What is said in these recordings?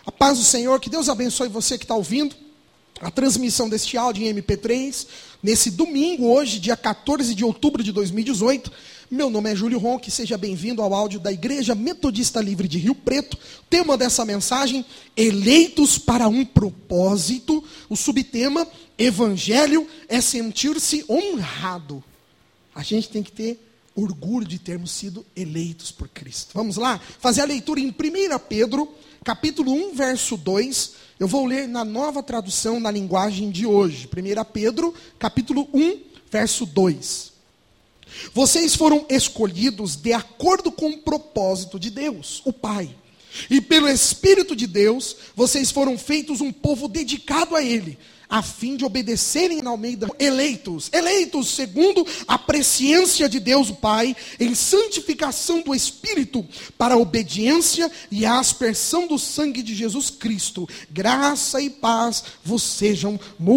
A paz do Senhor, que Deus abençoe você que está ouvindo a transmissão deste áudio em MP3, nesse domingo, hoje, dia 14 de outubro de 2018. Meu nome é Júlio Ronque, seja bem-vindo ao áudio da Igreja Metodista Livre de Rio Preto. Tema dessa mensagem, eleitos para um propósito. O subtema, Evangelho é sentir-se honrado. A gente tem que ter orgulho de termos sido eleitos por Cristo. Vamos lá? Fazer a leitura em 1 Pedro, capítulo 1, verso 2. Eu vou ler na nova tradução, na linguagem de hoje. 1 Pedro, capítulo 1, verso 2. Vocês foram escolhidos de acordo com o propósito de Deus, o Pai. E pelo Espírito de Deus, vocês foram feitos um povo dedicado a Ele, a fim de obedecerem na Almeida, eleitos segundo a presciência de Deus o Pai, em santificação do Espírito, para a obediência e a aspersão do sangue de Jesus Cristo. Graça e paz vos sejam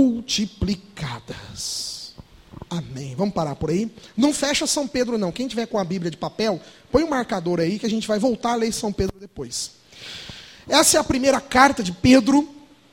multiplicadas. Amém. Vamos parar por aí. Não fecha São Pedro não. Quem tiver com a Bíblia de papel, põe um marcador aí que a gente vai voltar a ler São Pedro depois. Essa é a primeira carta de Pedro.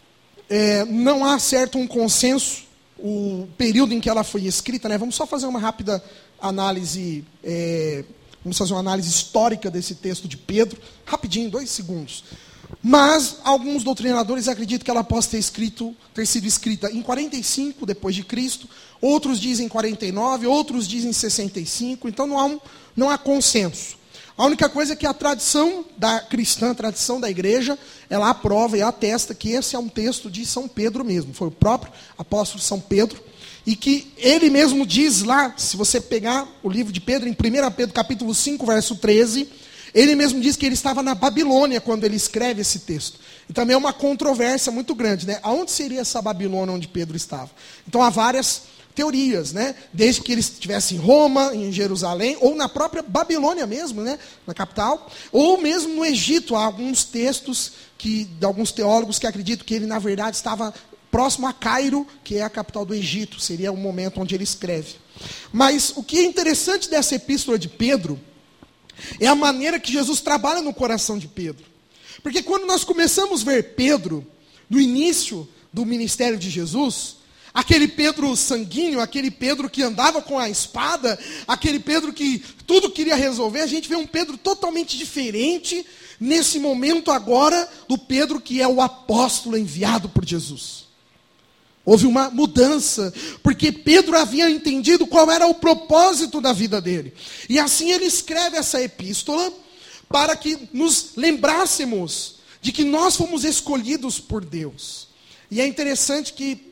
Não há certo um consenso, o período em que ela foi escrita, né? Vamos só fazer uma rápida análise, vamos fazer uma análise histórica desse texto de Pedro, rapidinho, 2 segundos. Mas alguns doutrinadores acreditam que ela possa ter sido escrita em 45 depois de Cristo, outros dizem 49, outros dizem 65, então não há consenso. A única coisa é que a tradição cristã, a tradição da igreja, ela aprova e atesta que esse é um texto de São Pedro mesmo. Foi o próprio apóstolo São Pedro. E que ele mesmo diz lá, se você pegar o livro de Pedro, em 1 Pedro capítulo 5, verso 13, ele mesmo diz que ele estava na Babilônia quando ele escreve esse texto. E também é uma controvérsia muito grande, né? Aonde seria essa Babilônia onde Pedro estava? Então há várias teorias, né? Desde que ele estivesse em Roma, em Jerusalém, ou na própria Babilônia mesmo, né? Na capital, ou mesmo no Egito. Há alguns textos de alguns teólogos que acreditam que ele, na verdade, estava próximo a Cairo, que é a capital do Egito. Seria o momento onde ele escreve. Mas o que é interessante dessa epístola de Pedro é a maneira que Jesus trabalha no coração de Pedro. Porque quando nós começamos a ver Pedro, no início do ministério de Jesus, aquele Pedro sanguíneo, aquele Pedro que andava com a espada, aquele Pedro que tudo queria resolver, a gente vê um Pedro totalmente diferente nesse momento agora do Pedro que é o apóstolo enviado por Jesus. Houve uma mudança, porque Pedro havia entendido qual era o propósito da vida dele. E assim ele escreve essa epístola para que nos lembrássemos de que nós fomos escolhidos por Deus. E é interessante que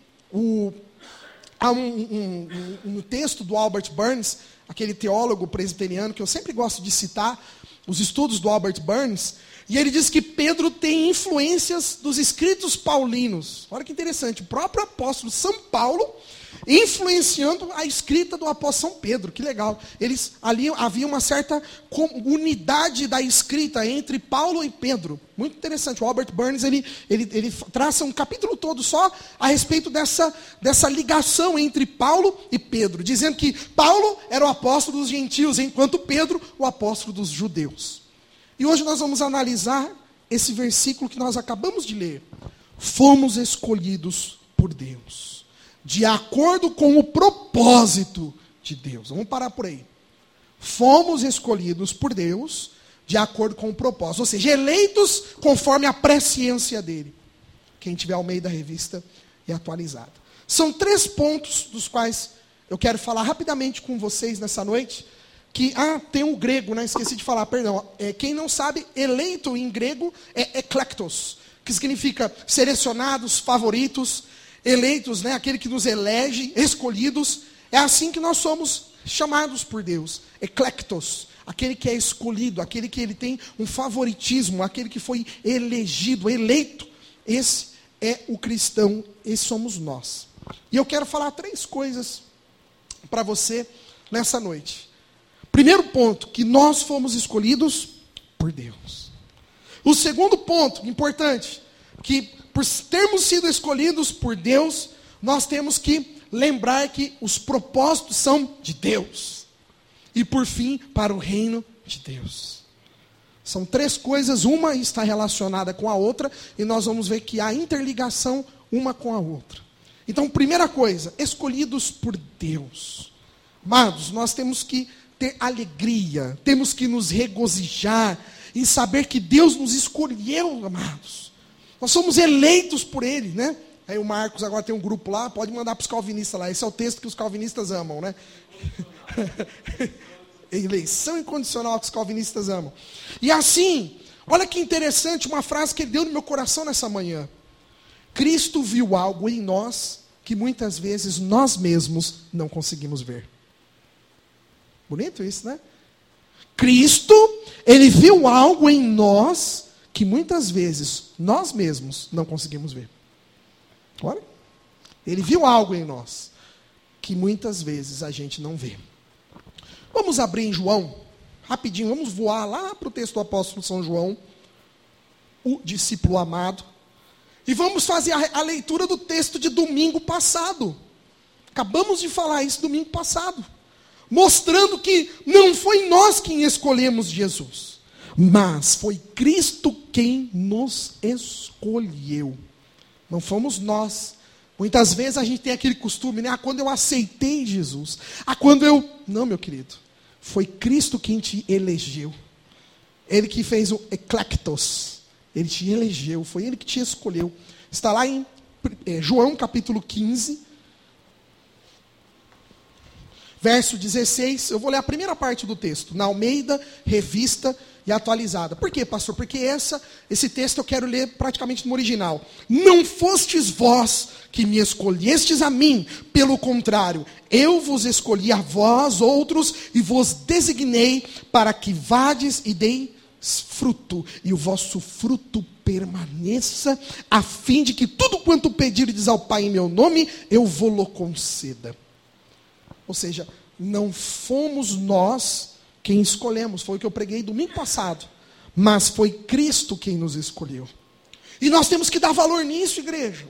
há um texto do Albert Barnes, aquele teólogo presbiteriano que eu sempre gosto de citar, os estudos do Albert Barnes, e ele diz que Pedro tem influências dos escritos paulinos. Olha que interessante, o próprio apóstolo São Paulo influenciando a escrita do apóstolo São Pedro, que legal. Ali havia uma certa unidade da escrita entre Paulo e Pedro. Muito interessante. O Albert Barnes ele traça um capítulo todo só a respeito dessa ligação entre Paulo e Pedro, dizendo que Paulo era o apóstolo dos gentios, enquanto Pedro o apóstolo dos judeus. E hoje nós vamos analisar esse versículo que nós acabamos de ler. Fomos escolhidos por Deus, de acordo com o propósito de Deus. Vamos parar por aí. Fomos escolhidos por Deus de acordo com o propósito. Ou seja, eleitos conforme a presciência dele. Quem tiver ao meio da revista e atualizada. São 3 pontos dos quais eu quero falar rapidamente com vocês nessa noite. Tem um grego, né? Esqueci de falar, perdão. Quem não sabe, eleito em grego é eklektos, que significa selecionados, favoritos. Eleitos, né? Aquele que nos elege, escolhidos. É assim que nós somos chamados por Deus. Eklektos, aquele que é escolhido, aquele que ele tem um favoritismo, aquele que foi elegido, eleito. Esse é o cristão, esse somos nós. E eu quero falar 3 coisas para você nessa noite. Primeiro ponto, que nós fomos escolhidos por Deus. O segundo ponto, importante, que por termos sido escolhidos por Deus, nós temos que lembrar que os propósitos são de Deus. E por fim, para o reino de Deus. São três coisas, uma está relacionada com a outra, e nós vamos ver que há interligação uma com a outra. Então, primeira coisa, escolhidos por Deus. Amados, nós temos que ter alegria, temos que nos regozijar em saber que Deus nos escolheu, amados. Nós somos eleitos por Ele, né? Aí o Marcos agora tem um grupo lá, pode mandar para os calvinistas lá. Esse é o texto que os calvinistas amam, né? Eleição incondicional que os calvinistas amam. E assim, olha que interessante, uma frase que ele deu no meu coração nessa manhã. Cristo viu algo em nós que muitas vezes nós mesmos não conseguimos ver. Bonito isso, né? Cristo, ele viu algo em nós que muitas vezes nós mesmos não conseguimos ver. Olha, ele viu algo em nós que muitas vezes a gente não vê. Vamos abrir em João, rapidinho, vamos voar lá para o texto do apóstolo São João, o discípulo amado, e vamos fazer a leitura do texto de domingo passado. Acabamos de falar isso domingo passado, mostrando que não foi nós quem escolhemos Jesus, mas foi Cristo quem nos escolheu. Não fomos nós. Muitas vezes a gente tem aquele costume, né? Quando eu aceitei Jesus. Quando eu... Não, meu querido. Foi Cristo quem te elegeu. Ele que fez o eclectos. Ele te elegeu. Foi Ele que te escolheu. Está lá em João capítulo 15. Verso 16. Eu vou ler a primeira parte do texto. Na Almeida, revista e atualizada. Por quê, pastor? Porque esse texto eu quero ler praticamente no original. Não fostes vós que me escolhestes a mim, pelo contrário, eu vos escolhi a vós outros e vos designei para que vades e deis fruto, e o vosso fruto permaneça, a fim de que tudo quanto pedirdes ao Pai em meu nome, eu vou-lo conceda. Ou seja, não fomos nós quem escolhemos, foi o que eu preguei domingo passado, mas foi Cristo quem nos escolheu. E nós temos que dar valor nisso, igreja.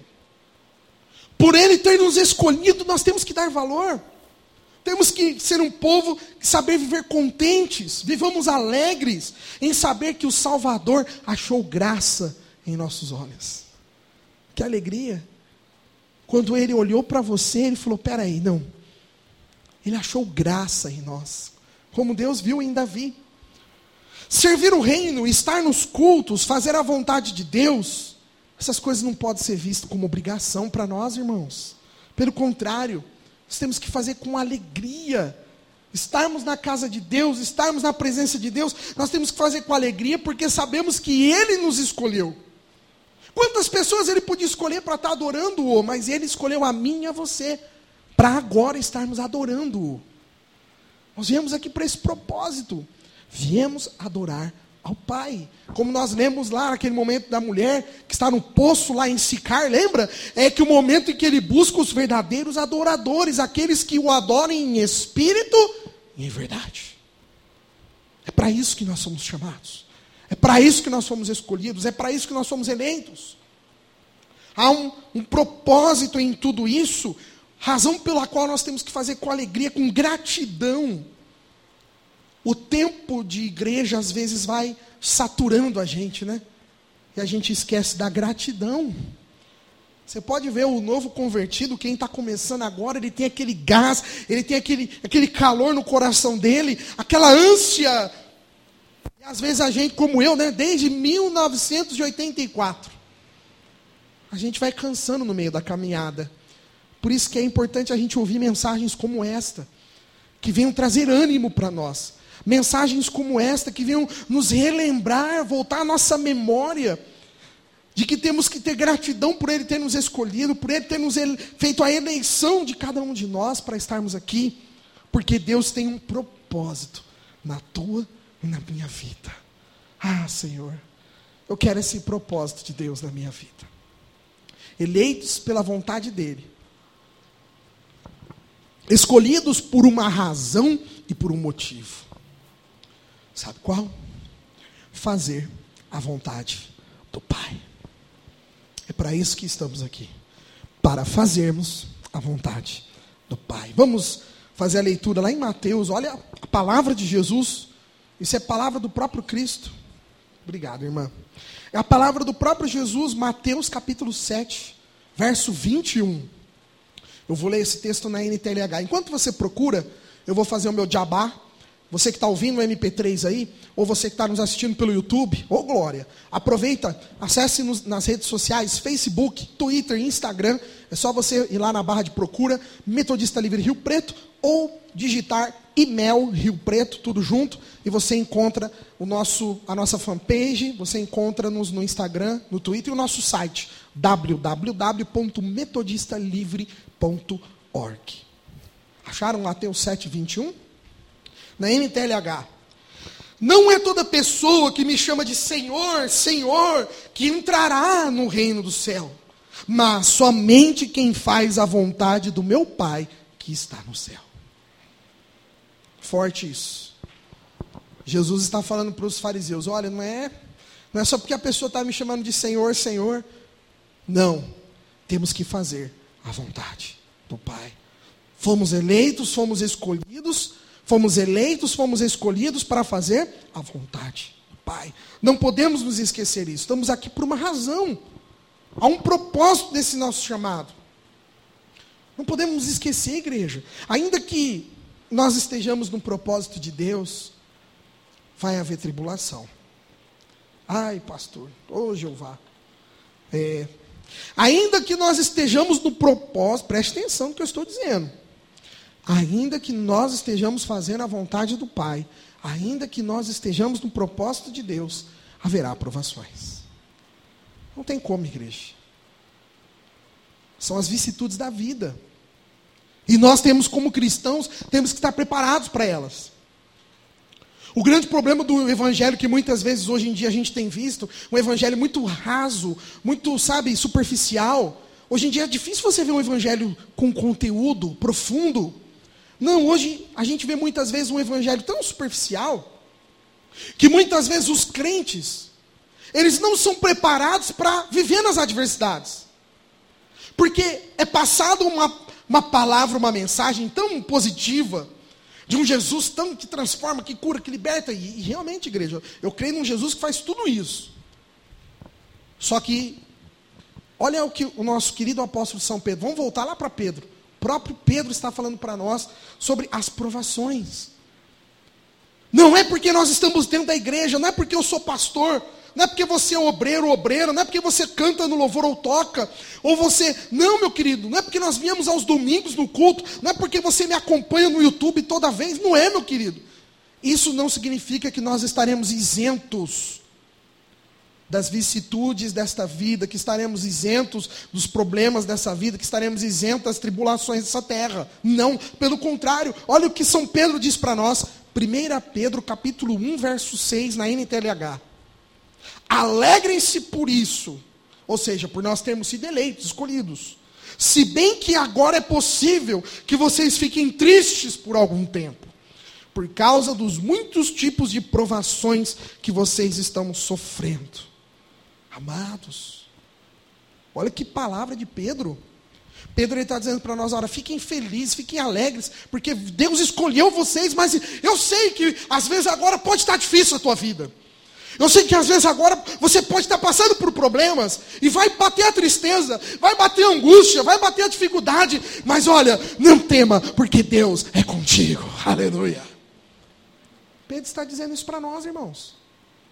Por Ele ter nos escolhido, nós temos que dar valor. Temos que ser um povo que saber viver contentes, vivamos alegres, em saber que o Salvador achou graça em nossos olhos. Que alegria. Quando Ele olhou para você, Ele falou, peraí, não. Ele achou graça em nós. Como Deus viu em Davi. Servir o reino, estar nos cultos, fazer a vontade de Deus, essas coisas não podem ser vistas como obrigação para nós, irmãos. Pelo contrário, nós temos que fazer com alegria. Estarmos na casa de Deus, estarmos na presença de Deus, nós temos que fazer com alegria, porque sabemos que Ele nos escolheu. Quantas pessoas Ele podia escolher para estar adorando-o, mas Ele escolheu a mim e a você, para agora estarmos adorando-o. Nós viemos aqui para esse propósito. Viemos adorar ao Pai. Como nós lemos lá naquele momento da mulher que está no poço lá em Sicar, lembra? É que o momento em que ele busca os verdadeiros adoradores, aqueles que o adoram em espírito e em verdade. É para isso que nós somos chamados. É para isso que nós fomos escolhidos. É para isso que nós somos eleitos. Há um propósito em tudo isso, razão pela qual nós temos que fazer com alegria, com gratidão. O tempo de igreja às vezes vai saturando a gente, né? E a gente esquece da gratidão. Você pode ver o novo convertido, quem está começando agora, ele tem aquele gás, ele tem aquele calor no coração dele, aquela ânsia. E às vezes a gente, como eu, né? Desde 1984, a gente vai cansando no meio da caminhada. Por isso que é importante a gente ouvir mensagens como esta, que venham trazer ânimo para nós. Mensagens como esta, que venham nos relembrar, voltar à nossa memória, de que temos que ter gratidão por Ele ter nos escolhido, por Ele ter nos feito a eleição de cada um de nós para estarmos aqui, porque Deus tem um propósito na tua e na minha vida. Ah, Senhor, eu quero esse propósito de Deus na minha vida. Eleitos pela vontade dEle, escolhidos por uma razão e por um motivo. Sabe qual? Fazer a vontade do Pai. É para isso que estamos aqui. Para fazermos a vontade do Pai. Vamos fazer a leitura lá em Mateus. Olha a palavra de Jesus. Isso é palavra do próprio Cristo. Obrigado, irmã. É a palavra do próprio Jesus, Mateus capítulo 7, verso 21. Eu vou ler esse texto na NTLH. Enquanto você procura, eu vou fazer o meu jabá. Você que está ouvindo o MP3 aí, ou você que está nos assistindo pelo YouTube, ô glória, aproveita, acesse nas redes sociais, Facebook, Twitter, Instagram. É só você ir lá na barra de procura, Metodista Livre Rio Preto, ou digitar e-mail Rio Preto, tudo junto, e você encontra a nossa fanpage, você encontra no Instagram, no Twitter, e o nosso site, www.metodistalivre.org. Acharam Mateus 7:21? Na NTLH. Não é toda pessoa que me chama de Senhor, Senhor, que entrará no reino do céu, mas somente quem faz a vontade do meu Pai que está no céu. Forte isso. Jesus está falando para os fariseus, olha, não é só porque a pessoa está me chamando de Senhor, Senhor. Não, temos que fazer a vontade do Pai. Fomos eleitos, fomos escolhidos para fazer a vontade do Pai. Não podemos nos esquecer disso. Estamos aqui por uma razão. Há um propósito desse nosso chamado. Não podemos nos esquecer, igreja. Ainda que nós estejamos no propósito de Deus, vai haver tribulação. Ai, pastor, ô Jeová. Ainda que nós estejamos no propósito, preste atenção no que eu estou dizendo. Ainda que nós estejamos fazendo a vontade do Pai, ainda que nós estejamos no propósito de Deus, haverá provações. Não tem como, igreja. São as vicissitudes da vida. E nós temos, como cristãos, temos que estar preparados para elas. O grande problema do evangelho que muitas vezes hoje em dia a gente tem visto, um evangelho muito raso, muito, superficial. Hoje em dia é difícil você ver um evangelho com conteúdo profundo. Não, hoje a gente vê muitas vezes um evangelho tão superficial, que muitas vezes os crentes, eles não são preparados para viver nas adversidades. Porque é passado uma palavra, uma mensagem tão positiva, de um Jesus tão que transforma, que cura, que liberta. E realmente, igreja, eu creio num Jesus que faz tudo isso. Só que, olha o que o nosso querido apóstolo São Pedro, vamos voltar lá para Pedro. O próprio Pedro está falando para nós sobre as provações. Não é porque nós estamos dentro da igreja, não é porque eu sou pastor, não é porque você é obreiro, não é porque você canta no louvor ou toca, ou você... Não, meu querido, não é porque nós viemos aos domingos no culto, não é porque você me acompanha no YouTube toda vez, não é, meu querido. Isso não significa que nós estaremos isentos das vicissitudes desta vida, que estaremos isentos dos problemas dessa vida, que estaremos isentos das tribulações dessa terra. Não, pelo contrário, olha o que São Pedro diz para nós, 1 Pedro capítulo 1, verso 6, na NTLH. Alegrem-se por isso, ou seja, por nós termos sido eleitos, escolhidos. Se bem que agora é possível que vocês fiquem tristes por algum tempo, por causa dos muitos tipos de provações que vocês estão sofrendo. Amados, olha que palavra de Pedro. Pedro está dizendo para nós, olha, fiquem felizes, fiquem alegres, porque Deus escolheu vocês, mas eu sei que às vezes agora pode estar difícil a tua vida. Eu sei que às vezes agora você pode estar passando por problemas, e vai bater a tristeza, vai bater a angústia, vai bater a dificuldade, mas olha, não tema, porque Deus é contigo, aleluia. Pedro está dizendo isso para nós, irmãos.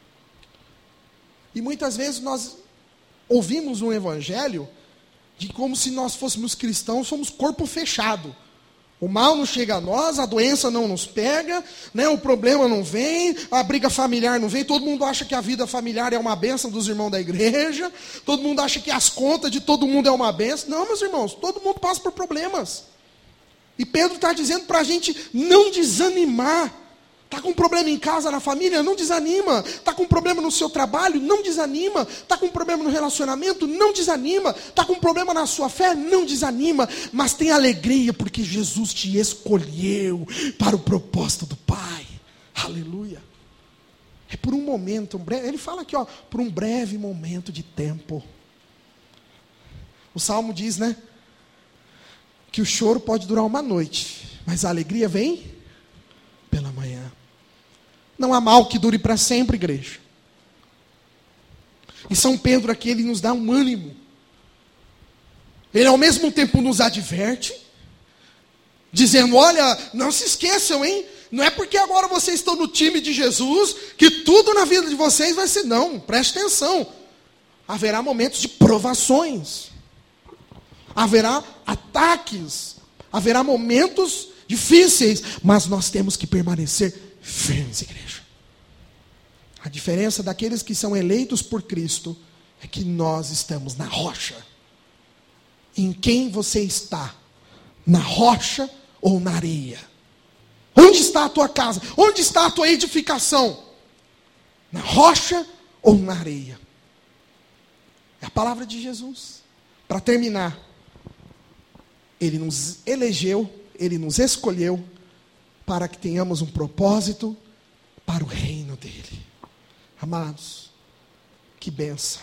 E muitas vezes nós ouvimos um evangelho de como se nós fôssemos cristãos, somos corpo fechado. O mal não chega a nós, a doença não nos pega, né, o problema não vem, a briga familiar não vem, todo mundo acha que a vida familiar é uma bênção dos irmãos da igreja, todo mundo acha que as contas de todo mundo é uma bênção. Não, meus irmãos, todo mundo passa por problemas. E Pedro está dizendo para a gente não desanimar. Está com um problema em casa, na família? Não desanima. Está com um problema no seu trabalho? Não desanima. Está com um problema no relacionamento? Não desanima. Está com um problema na sua fé? Não desanima. Mas tem alegria, porque Jesus te escolheu para o propósito do Pai. Aleluia. É por um momento, ele fala aqui, por um breve momento de tempo. O Salmo diz, né? Que o choro pode durar uma noite, mas a alegria vem pela manhã. Não há mal que dure para sempre, igreja. E São Pedro aqui, ele nos dá um ânimo. Ele ao mesmo tempo nos adverte, dizendo, olha, não se esqueçam, hein? Não é porque agora vocês estão no time de Jesus, que tudo na vida de vocês vai ser, não, preste atenção. Haverá momentos de provações. Haverá ataques. Haverá momentos difíceis, mas nós temos que permanecer firmes, igreja. A diferença daqueles que são eleitos por Cristo é que nós estamos na rocha. Em quem você está? Na rocha ou na areia? Onde está a tua casa? Onde está a tua edificação? Na rocha ou na areia? É a palavra de Jesus. Para terminar, Ele nos elegeu, Ele nos escolheu para que tenhamos um propósito para o reino dEle. Amados, que bênção.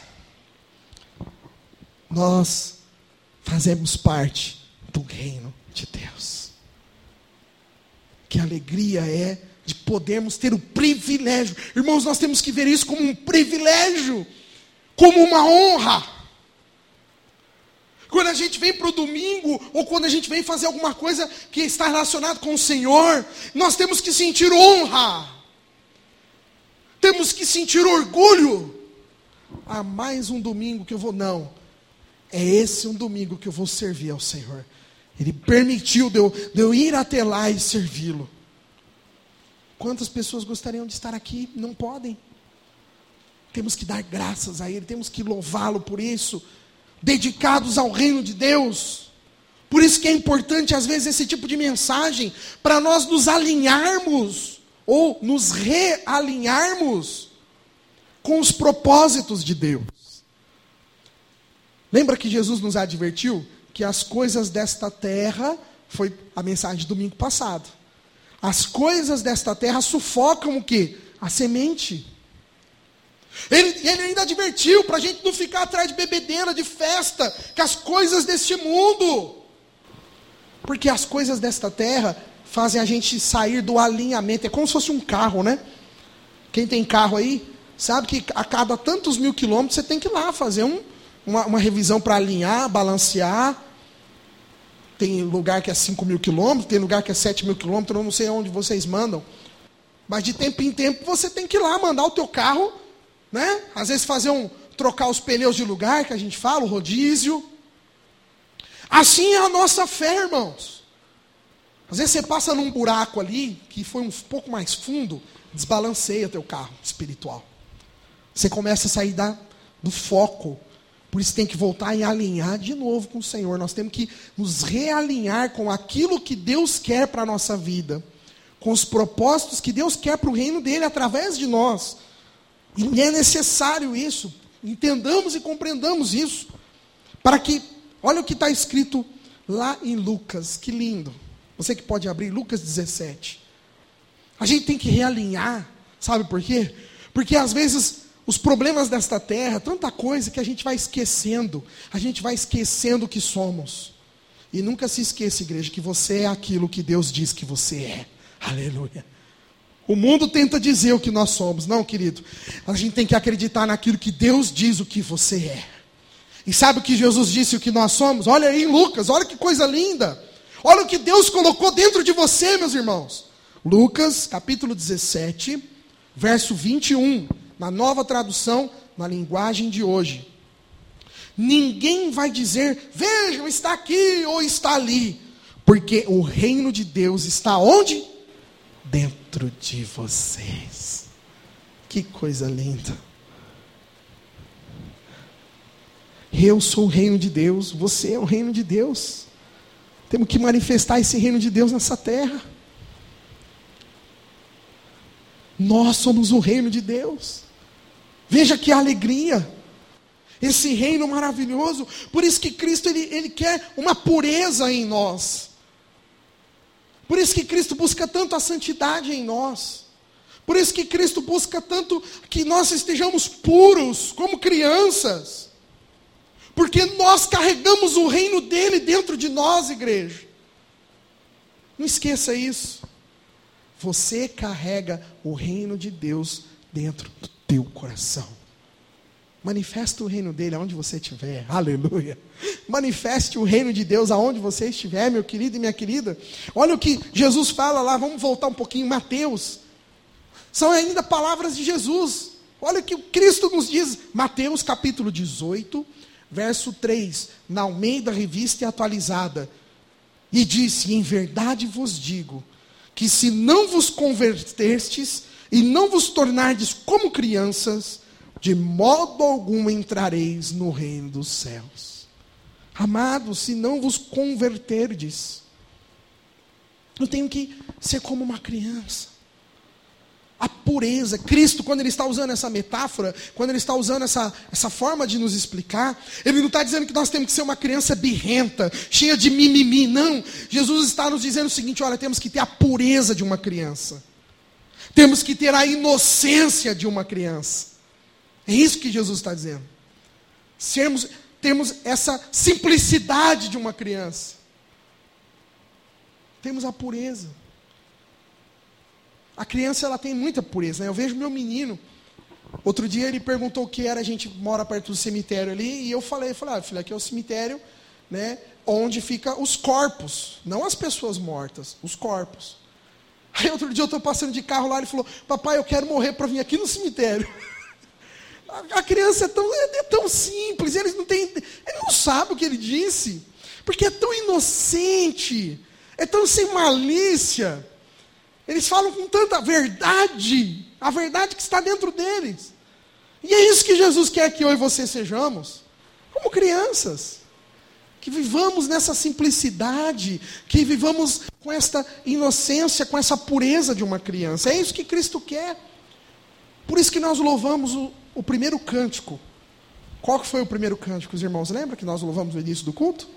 Nós fazemos parte do reino de Deus. Que alegria é de podermos ter o privilégio. Irmãos, nós temos que ver isso como um privilégio, como uma honra. Quando a gente vem para o domingo, ou quando a gente vem fazer alguma coisa que está relacionada com o Senhor, nós temos que sentir honra. Temos que sentir orgulho. Ah, mais um domingo que eu vou, não. É esse um domingo que eu vou servir ao Senhor. Ele permitiu de eu ir até lá e servi-lo. Quantas pessoas gostariam de estar aqui? Não podem. Temos que dar graças a Ele, temos que louvá-lo por isso. Dedicados ao reino de Deus. Por isso que é importante às vezes esse tipo de mensagem, para nós nos alinharmos, ou nos realinharmos com os propósitos de Deus. Lembra que Jesus nos advertiu que as coisas desta terra, foi a mensagem de domingo passado, as coisas desta terra sufocam o quê? A semente. Ele ainda advertiu para a gente não ficar atrás de bebedeira, de festa, que as coisas deste mundo, porque as coisas desta terra fazem a gente sair do alinhamento. É como se fosse um carro, né? Quem tem carro aí, sabe que a cada tantos mil quilômetros você tem que ir lá fazer uma revisão para alinhar, balancear. Tem lugar que é 5.000 quilômetros, tem lugar que é 7.000 quilômetros, eu não sei onde vocês mandam. Mas de tempo em tempo você tem que ir lá mandar o teu carro, né? Às vezes trocar os pneus de lugar, que a gente fala, o rodízio. Assim é a nossa fé, irmãos. Às vezes você passa num buraco ali, que foi um pouco mais fundo, desbalanceia teu carro espiritual. Você começa a sair do foco. Por isso tem que voltar e alinhar de novo com o Senhor. Nós temos que nos realinhar com aquilo que Deus quer para a nossa vida. Com os propósitos que Deus quer para o reino dEle através de nós. E é necessário isso. Entendamos e compreendamos isso. Para que, olha o que está escrito lá em Lucas. Que lindo. Você que pode abrir Lucas 17. A gente tem que realinhar. Sabe por quê? Porque às vezes os problemas desta terra, tanta coisa que a gente vai esquecendo. A gente vai esquecendo o que somos. E nunca se esqueça, igreja, que você é aquilo que Deus diz que você é. Aleluia. O mundo tenta dizer o que nós somos. Não, querido. A gente tem que acreditar naquilo que Deus diz o que você é. E sabe o que Jesus disse o que nós somos? Olha aí em Lucas, olha que coisa linda. Olha o que Deus colocou dentro de você, meus irmãos. Lucas, capítulo 17, verso 21. Na nova tradução, na linguagem de hoje. Ninguém vai dizer, vejam, está aqui ou está ali. Porque o reino de Deus está onde? Dentro de vocês. Que coisa linda. Eu sou o reino de Deus, você é o reino de Deus. Temos que manifestar esse reino de Deus nessa terra. Nós somos o reino de Deus. Veja que alegria. Esse reino maravilhoso. Por isso que Cristo ele quer uma pureza em nós. Por isso que Cristo busca tanto a santidade em nós. Por isso que Cristo busca tanto que nós estejamos puros como crianças. Porque nós carregamos o reino dele dentro de nós, igreja. Não esqueça isso. Você carrega o reino de Deus dentro do teu coração. Manifesta o reino dele aonde você estiver. Aleluia. Manifeste o reino de Deus aonde você estiver, meu querido e minha querida. Olha o que Jesus fala lá, vamos voltar um pouquinho em Mateus. São ainda palavras de Jesus. Olha o que Cristo nos diz. Mateus capítulo 18, verso 3. Na Almeida Revista e Atualizada. E disse, em verdade vos digo, que se não vos convertestes e não vos tornardes como crianças, de modo algum entrareis no reino dos céus. Amados, se não vos converterdes, eu tenho que ser como uma criança. A pureza, Cristo, quando Ele está usando essa metáfora, quando Ele está usando essa forma de nos explicar, Ele não está dizendo que nós temos que ser uma criança birrenta, cheia de mimimi, não. Jesus está nos dizendo o seguinte, olha, temos que ter a pureza de uma criança. Temos que ter a inocência de uma criança. É isso que Jesus está dizendo. Temos essa simplicidade de uma criança. Temos a pureza. A criança, ela tem muita pureza, né? Eu vejo meu menino. Outro dia ele perguntou o que era, a gente mora perto do cemitério ali, e eu falei, filho, aqui é o cemitério, né, onde ficam os corpos, não as pessoas mortas, os corpos. Aí outro dia eu estou passando de carro lá, ele falou, papai, eu quero morrer para vir aqui no cemitério. A criança é tão simples, ele não sabe o que ele disse, porque é tão inocente, é tão sem malícia. Eles falam com tanta verdade, a verdade que está dentro deles. E é isso que Jesus quer que eu e você sejamos, como crianças. Que vivamos nessa simplicidade, que vivamos com esta inocência, com essa pureza de uma criança. É isso que Cristo quer. Por isso que nós louvamos o primeiro cântico. Qual que foi o primeiro cântico, os irmãos? Lembra que nós louvamos no início do culto?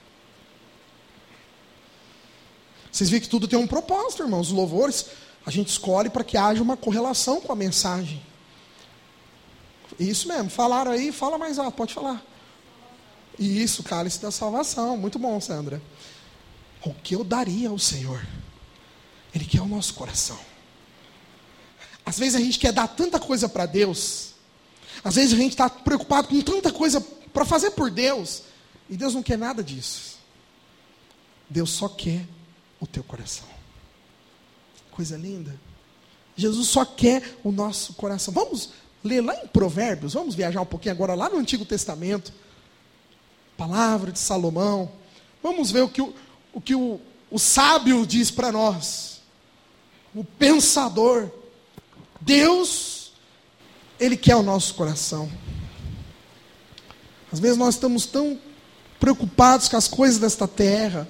Vocês viram que tudo tem um propósito, irmãos. Os louvores, a gente escolhe para que haja uma correlação com a mensagem. Isso mesmo, falaram aí, fala mais alto, pode falar. Isso, cálice da salvação, muito bom, Sandra. O que eu daria ao Senhor? Ele quer o nosso coração. Às vezes a gente quer dar tanta coisa para Deus, às vezes a gente está preocupado com tanta coisa para fazer por Deus, e Deus não quer nada disso. Deus só quer o teu coração. Coisa linda. Jesus só quer o nosso coração. Vamos ler lá em Provérbios, vamos viajar um pouquinho agora lá no Antigo Testamento. Palavra de Salomão. Vamos ver o que o sábio diz para nós. O pensador. Deus, Ele quer o nosso coração. Às vezes nós estamos tão preocupados com as coisas desta terra.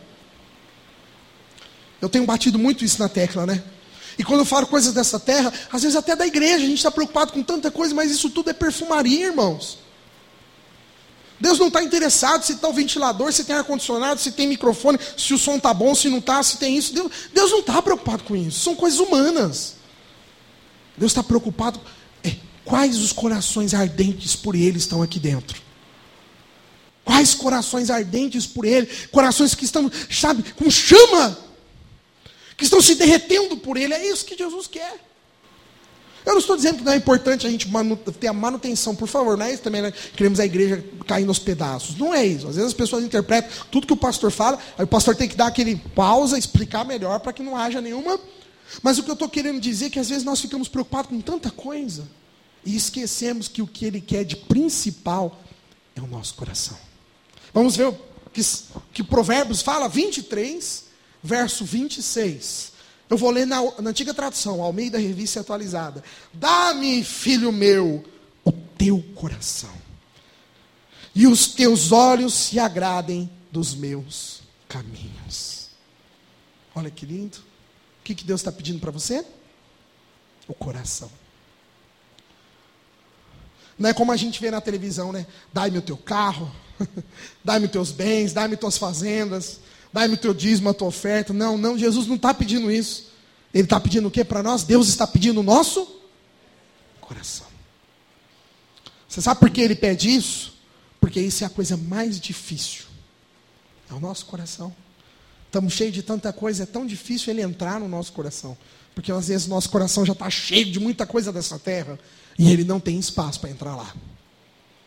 Eu tenho batido muito isso na tecla, né? E quando eu falo coisas dessa terra, às vezes até da igreja, a gente está preocupado com tanta coisa, mas isso tudo é perfumaria, irmãos. Deus não está interessado se está o ventilador, se tem ar-condicionado, se tem microfone, se o som está bom, se não está, se tem isso. Deus não está preocupado com isso, são coisas humanas. Deus está preocupado quais os corações ardentes por Ele estão aqui dentro. Quais corações ardentes por Ele, corações que estão, sabe, com chama, que estão se derretendo por Ele. É isso que Jesus quer. Eu não estou dizendo que não é importante a gente ter a manutenção, por favor, não é isso também, né? Queremos a igreja caindo aos pedaços. Não é isso. Às vezes as pessoas interpretam tudo que o pastor fala, aí o pastor tem que dar aquele pausa, explicar melhor para que não haja nenhuma. Mas o que eu estou querendo dizer é que às vezes nós ficamos preocupados com tanta coisa e esquecemos que o que Ele quer de principal é o nosso coração. Vamos ver o que Provérbios fala, 23, verso 26. Eu vou ler na antiga tradução, Almeida Revista Atualizada. Dá-me, filho meu, o teu coração, e os teus olhos se agradem dos meus caminhos. Olha que lindo. O que Deus está pedindo para você? O coração. Não é como a gente vê na televisão, né? Dai-me o teu carro, dai-me os teus bens, dai-me tuas fazendas, dai-me o teu dízimo, a tua oferta. Não, Jesus não está pedindo isso. Ele está pedindo o que para nós? Deus está pedindo o nosso coração. Você sabe por que Ele pede isso? Porque isso é a coisa mais difícil. É o nosso coração. Estamos cheios de tanta coisa, é tão difícil Ele entrar no nosso coração. Porque às vezes o nosso coração já está cheio de muita coisa dessa terra, e Ele não tem espaço para entrar lá.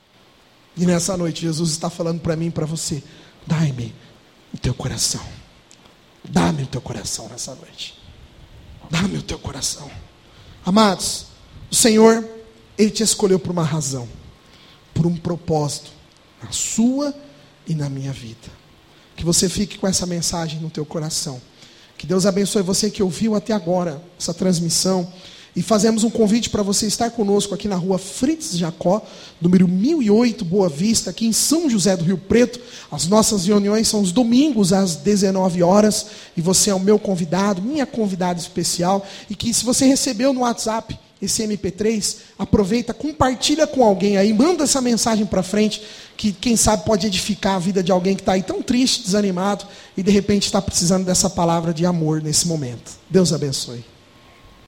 E nessa noite, Jesus está falando para mim e para você: dai-me o teu coração. Dá-me o teu coração nessa noite. Dá-me o teu coração. Amados, o Senhor, Ele te escolheu por uma razão, por um propósito, na sua e na minha vida. Que você fique com essa mensagem no teu coração. Que Deus abençoe você que ouviu até agora essa transmissão. E fazemos um convite para você estar conosco aqui na rua Fritz Jacó, número 1008, Boa Vista, aqui em São José do Rio Preto. As nossas reuniões são os domingos às 19 horas. E você é o meu convidado, minha convidada especial. E que se você recebeu no WhatsApp esse MP3, aproveita, compartilha com alguém aí, manda essa mensagem para frente, que quem sabe pode edificar a vida de alguém que está aí tão triste, desanimado, e de repente está precisando dessa palavra de amor nesse momento. Deus abençoe.